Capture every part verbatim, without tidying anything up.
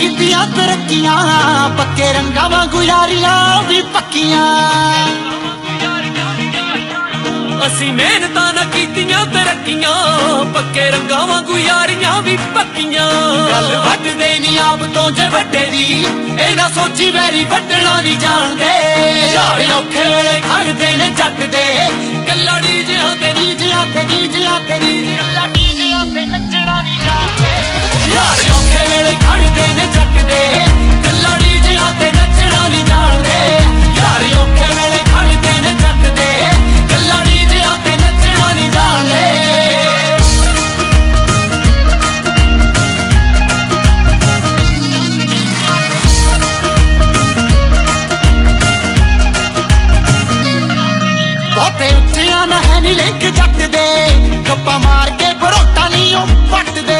कीतियां तरक्कियां पक्के रंगां वांगू यारियां भी पक्कियां असी मेहनतां ना कीतियां तरक्कियां पक्के रंगां वांगू यारियां भी पक्कियां गल वड्डदे नी आप तो जे वड्डे दी ए ना सोची वैरी वड्डना नी जाणदे यार औखे वेले खड़दे ने जट दे कल्ला डीजियां ते डीजियां ते डीजियां ते कल्ला डीजियां ते नच्चना नी जाणदे यार औखे वेले खड़दे ने जट दे कल्ला डीजियां ते नच्चना नी जाणदे यार औखे वेले खड़दे ने जट दे कल्ला डीजियां ते नच्चना नी जाणदे बहुते उच्चियां ना है नी लिंक जट दे गप्पा मार के बरोटा नी ओ पट दे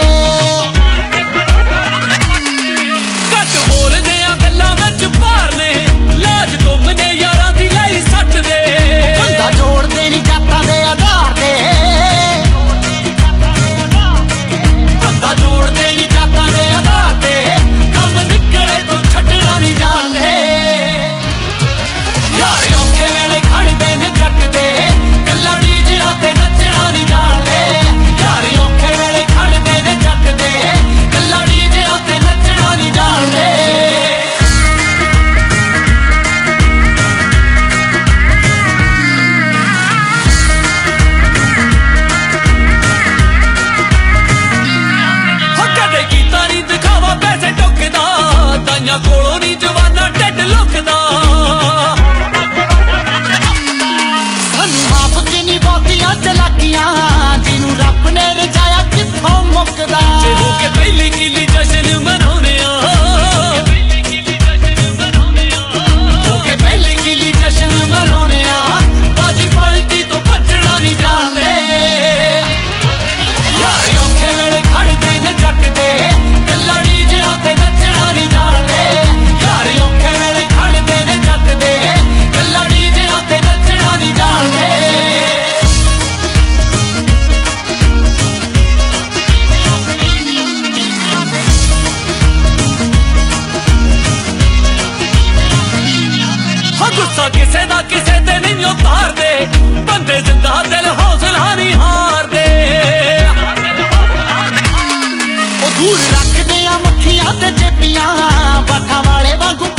घट बोलदे आ गल्लां विच भार ने लाज तुमने यारां दी लाई सट दे बंदा जोड़दे नी जातां दे आधार दे बंदा जोड़दे नी जातां दे आधार दे कम निकले तो छड्डना नी जाणदे यार औखे वेले खड़दे ने जट दे कल्ला डीजियां ते नच्चना नी जाणदे यार औखे वेले खड़दे ने जट दे कल्ला डीजियां ते नच्चना नी जाणदे कदे कीता नी दिखावा पैसे टुकदा ताइयां कोलों नी जवाना ढिड लुकदा सानू आप च नी बहुतियां चलाकियां जिनू रब ने रजाया कित्थों मुकदा जे हो के पहली किली जश्न मनाउने आ हो के पहली किली जश्न मनाउने आ बाजी पलटी तो भज्जना नी जाणदे यार औखे वेले खड़दे ने जट दे कल्ला डीजियां ते नच्चना नी जाणदे यार औखे वेले खड़दे ने जट दे कल्ला डीजियां ते नच्चना नी जाणदे हाँ गुस्सा किसे दा किसे ते नहीं उतारदे बंदे जिंदा दिल हौसला नहीं हारदे ओ दूर रखदे आ मक्खियां ते चेपियां बाठां वाले वांगू